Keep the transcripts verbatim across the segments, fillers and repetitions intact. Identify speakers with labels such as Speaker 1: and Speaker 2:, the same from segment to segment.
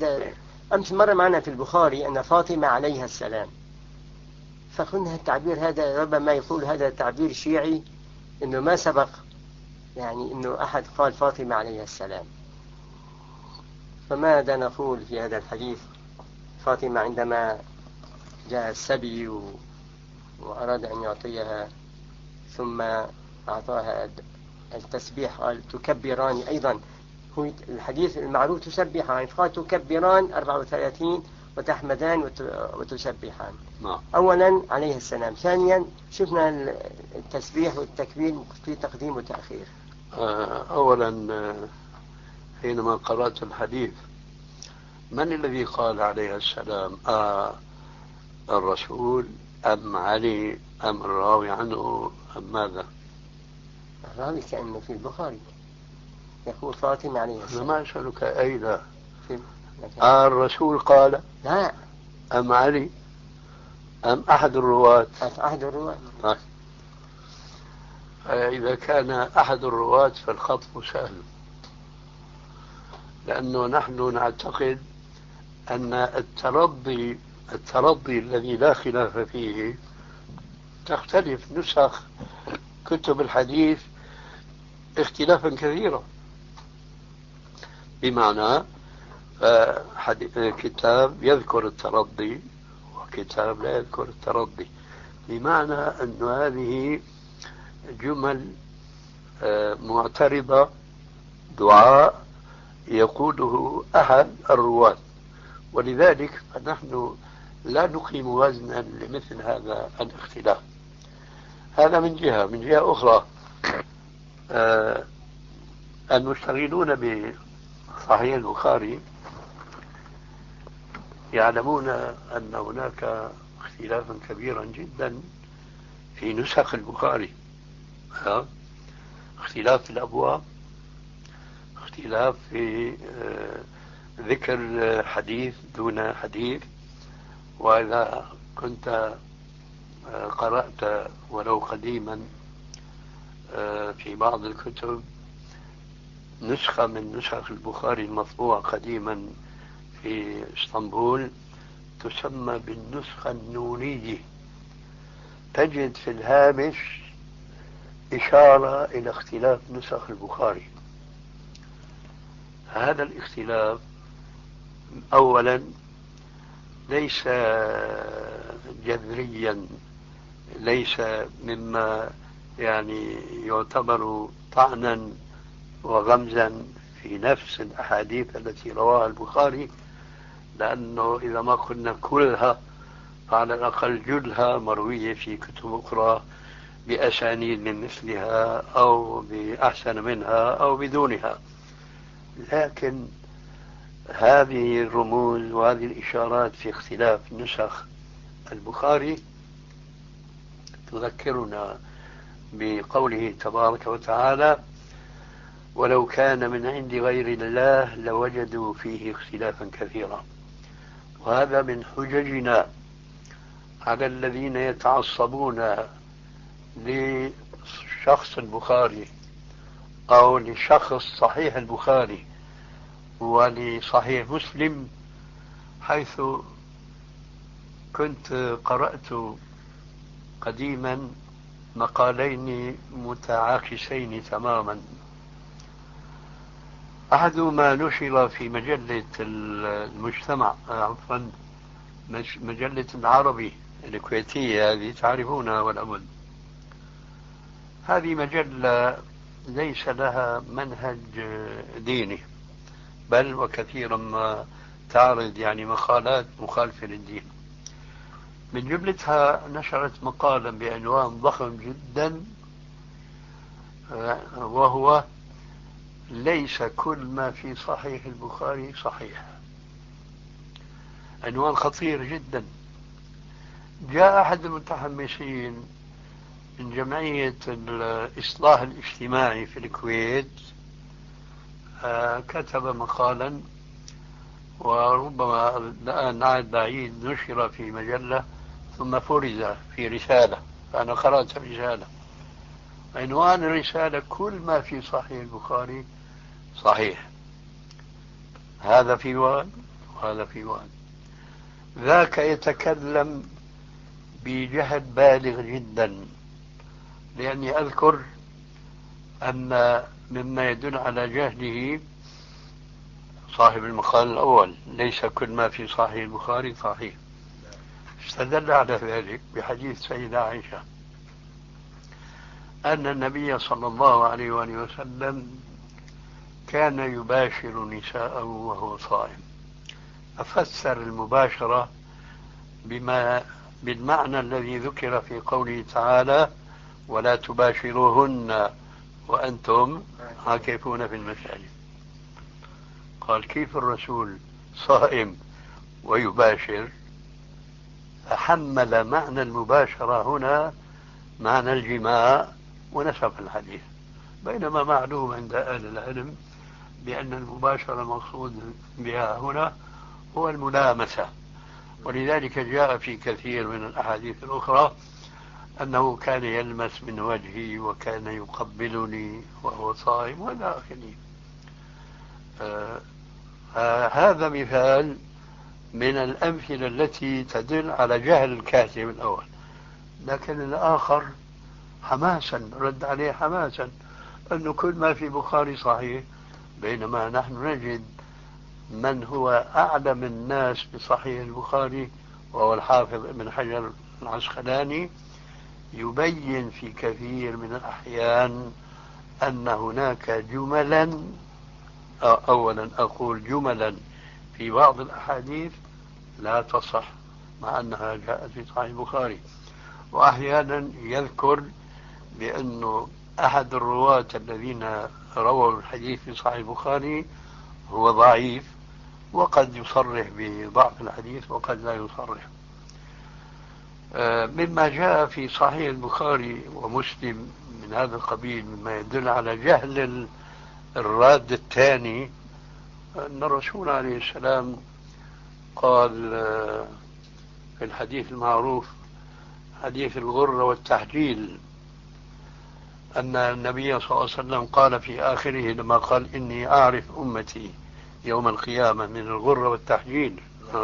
Speaker 1: هذا أمس مر معنا في البخاري أن فاطمة عليها السلام، فقلنا التعبير هذا ربما يقول هذا تعبير شيعي، أنه ما سبق يعني أنه أحد قال فاطمة عليها السلام. فماذا نقول في هذا الحديث؟ فاطمة عندما جاء السبي وأراد أن يعطيها ثم أعطاها التسبيح قال تكبران، أيضا هو الحديث المعروف تسبحان، قال تكبران أربعة وثلاثين وتحمدان وتسبحان.
Speaker 2: نعم.
Speaker 1: أولا عليه السلام، ثانيا شفنا التسبيح والتكبير في تقديم وتأخير.
Speaker 2: أولا حينما قرأت الحديث من الذي قال عليه السلام؟ آه الرسول أم علي أم الراوي عنه أم ماذا؟
Speaker 1: الراوي كأنه في البخاري يقول فاطمة عليه السلام.
Speaker 2: أنا ما أسألك أين آه الرسول قال
Speaker 1: لا
Speaker 2: أم علي أم أحد الرواة؟
Speaker 1: أحد الرواة.
Speaker 2: آه. إذا كان أحد الرواة فالخطف سهل، لأنه نحن نعتقد أن الترضي الترضي الذي لا خلاف فيه تختلف نسخ كتب الحديث اختلافا كثيرا، بمعنى كتاب يذكر الترضي وكتاب لا يذكر الترضي، بمعنى أن هذه جمل معترضة، دعاء يقوله أحد الرواة، ولذلك فنحن لا نقيم وزنا لمثل هذا الاختلاف. هذا من جهة. من جهة أخرى آه المشتغلون بصحيح البخاري يعلمون أن هناك اختلافا كبيرا جدا في نسخ البخاري، ها؟ اختلاف في الأبواب، اختلاف في آه ذكر حديث دون حديث. وإذا كنت قرأت ولو قديما في بعض الكتب نسخة من نسخ البخاري المطبوع قديما في اسطنبول تسمى بالنسخة النونية، تجد في الهامش إشارة إلى اختلاف نسخ البخاري. هذا الاختلاف أولا ليس جذريا، ليس مما يعني يعتبر طعنا وغمزا في نفس الأحاديث التي رواها البخاري، لأنه إذا ما قلنا كلها فعلى الأقل جلها مروية في كتب أخرى بأسانيد من مثلها أو بأحسن منها أو بدونها. لكن هذه الرموز وهذه الإشارات في اختلاف نسخ البخاري تذكرنا بقوله تبارك وتعالى: ولو كان من عند غير الله لوجدوا فيه اختلافا كثيرا. وهذا من حججنا على الذين يتعصبون لشخص البخاري أو لشخص صحيح البخاري ولصحيح مسلم، حيث كنت قرأت قديما مقالين متعاكسين تماما. أحدهما نشر في مجلة المجتمع، عفوا مجلة العربي الكويتية هذه تعرفونها والأمن. هذه مجلة ليس لها منهج ديني، بل وكثيرا ما تعرض يعني مقالات مخالفة للدين. من جملتها نشرت مقالا بعنوان ضخم جدا، وهو: ليس كل ما في صحيح البخاري صحيح. عنوان خطير جدا. جاء أحد المتحمسين من جمعية الإصلاح الاجتماعي في الكويت، كتب مقالا، وربما الآن عاد بعيد نشر في مجلة ثم فرز في رسالة، فأنا قرأت رسالة. عنوان الرسالة: كل ما في صحيح البخاري صحيح. هذا في واد هذا في واد. ذاك يتكلم بجهل بالغ جدا، لأني أذكر أن مما يدل على جهله صاحب المقال الأول: ليس كل ما في صحيح البخاري صحيح. استدل على ذلك بحديث سيدة عائشة أن النبي صلى الله عليه وآله وسلم كان يباشر نساءه وهو صائم، ففسر المباشرة بما بالمعنى الذي ذكر في قوله تعالى: ولا تباشروهن وأنتم عاكفون في المساجد. قال: كيف الرسول صائم ويباشر؟ فحمل معنى المباشرة هنا معنى الجماع ونسب الحديث، بينما معلوم عند أهل العلم بأن المباشرة المقصود بها هنا هو الملامسة، ولذلك جاء في كثير من الأحاديث الأخرى أنه كان يلمس من وجهي وكان يقبلني وهو صائم وإلى آخره. آه آه هذا مثال من الأمثلة التي تدل على جهل الكاتب الأول. لكن الآخر حماسا رد عليه حماسا أنه كل ما في بخاري صحيح، بينما نحن نجد من هو أعلم الناس بصحيح البخاري وهو الحافظ ابن حجر العسقلاني يبين في كثير من الأحيان أن هناك جملا، أولا أقول جملا في بعض الأحاديث لا تصح مع أنها جاءت في صحيح البخاري، وأحيانا يذكر بأنه أحد الرواة الذين رووا الحديث في صحيح البخاري هو ضعيف، وقد يصرح بضعف الحديث وقد لا يصرح. مما جاء في صحيح البخاري ومسلم من هذا القبيل مما يدل على جهل الراد الثاني أن الرسول عليه السلام قال في الحديث المعروف حديث الغرة والتحجيل أن النبي صلى الله عليه وسلم قال في آخره لما قال: إني أعرف أمتي يوم القيامة من الغرة والتحجيل،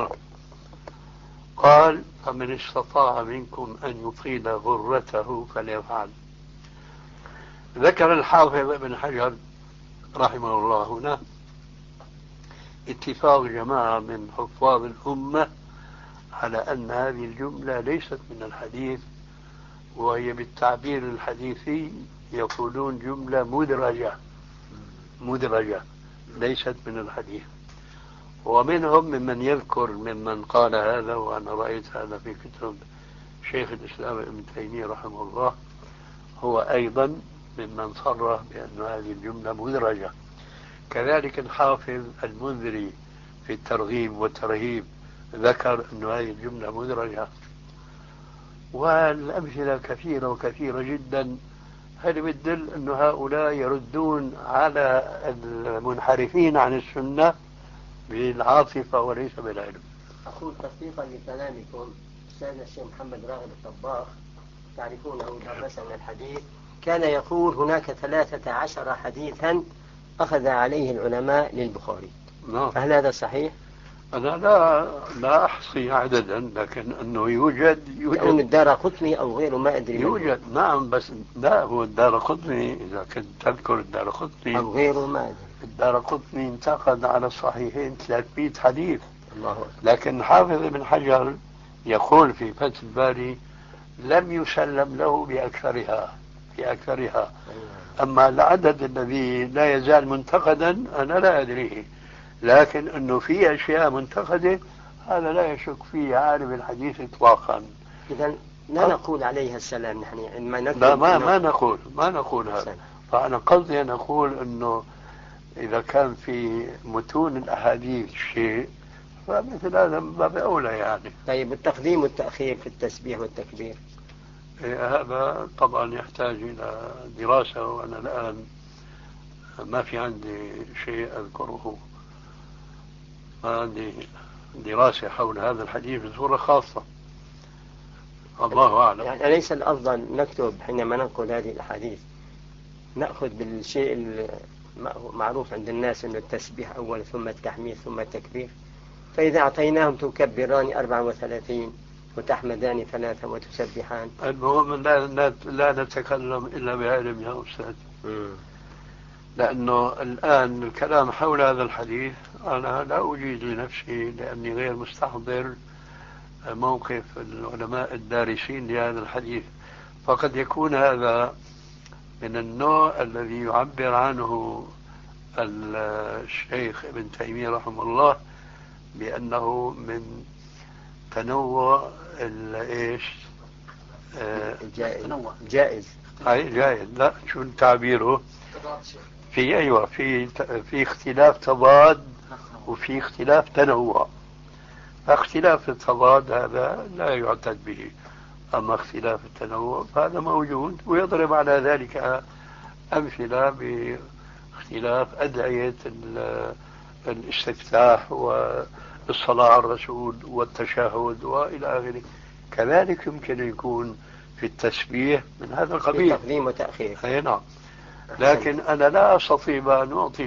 Speaker 2: قال: فمن استطاع منكم أن يطيل غرته فليفعل. ذكر الحافظ ابن حجر رحمه الله هنا اتفاق جماعة من حفاظ الأمة على أن هذه الجملة ليست من الحديث، وهي بالتعبير الحديثي يقولون جملة مدرجة مدرجة ليست من الحديث. ومنهم ممن يذكر ممن قال هذا، وأنا رأيت هذا في كتب شيخ الإسلام ابن تيمية رحمه الله، هو أيضا ممن صرح بأن هذه الجملة مدرجة. كذلك الحافظ المنذري في الترغيب والترهيب ذكر أن هذه الجملة مدرجة، والأمثلة كثيرة وكثيرة جدا. هل بتدل أن هؤلاء يردون على المنحرفين عن السنة بالعاطفة وليس بالعلم.
Speaker 1: أقول تصديقا لكلامكم، أستاذنا الشيخ محمد راغب الطباخ تعرفونه درسنا الحديث، كان يقول هناك ثلاثة عشر حديثا أخذ عليه العلماء للبخاري.
Speaker 2: نعم.
Speaker 1: فهل هذا صحيح؟
Speaker 2: أنا لا لا أحصي عددا، لكن أنه يوجد يوجد
Speaker 1: يوم الدارقطني أو غيره ما أدري
Speaker 2: يوجد منه. نعم، بس لا هو الدارقطني إذا كنت تذكر الدارقطني
Speaker 1: أو غيره ما أدري.
Speaker 2: الدارقطني انتقد على الصحيحين ثلاثمئة حديث.
Speaker 1: الله أكبر.
Speaker 2: لكن حافظ ابن حجر يقول في فتح الباري لم يسلم له بأكثرها بأكثرها. أما العدد الذي لا يزال منتقدا أنا لا أدريه، لكن أنه في أشياء منتقدة هذا لا يشك فيه عالم الحديث إطلاقا.
Speaker 1: إذا لا نقول عليها السلام نحن ما نقول.
Speaker 2: لا ما, ما نقول ما نقول هذا. فأنا قصدي أن أقول أنه إذا كان في متون الأحاديث شيء فمثل هذا من باب أولى يعني.
Speaker 1: طيب التقديم والتأخير في التسبيح والتكبير
Speaker 2: هذا طبعا يحتاج إلى دراسة، وأنا الآن ما في عندي شيء أذكره، ما عندي دراسة حول هذا الحديث بصورة خاصة، الله أعلم.
Speaker 1: يعني أليس الأفضل نكتب حينما ننقل هذه الأحاديث نأخذ بالشيء المعروف عند الناس أنه التسبيح أول ثم التحميد ثم التكبير؟ فإذا أعطيناهم تكبران أربعة وثلاثين وتحمدان ثلاثة وتسبحان.
Speaker 2: المهم لا, لا نتكلم إلا بعلم يا أستاذ. م. لأنه الآن الكلام حول هذا الحديث أنا لا أجيد لنفسي لأني غير مستحضر موقف العلماء الدارسين لهذا الحديث، فقد يكون هذا من النوع الذي يعبر عنه الشيخ ابن تيمية رحمه الله بأنه من تنوع ايش
Speaker 1: جائز جائز
Speaker 2: اي جائز لا شو تعبيره في ايوه في في اختلاف تضاد وفي اختلاف تنوع. اختلاف التضاد هذا لا يعتد به، اما اختلاف التنوع فهذا موجود، ويضرب على ذلك امثله باختلاف ادعيه الاستفتاح والصلاة على الرسول والتشهد وإلى آخره. كذلك يمكن يكون في التسبيح من هذا القبيل،
Speaker 1: تقديم وتأخير.
Speaker 2: أي نعم، لكن أنا لا أستطيع أن أعطي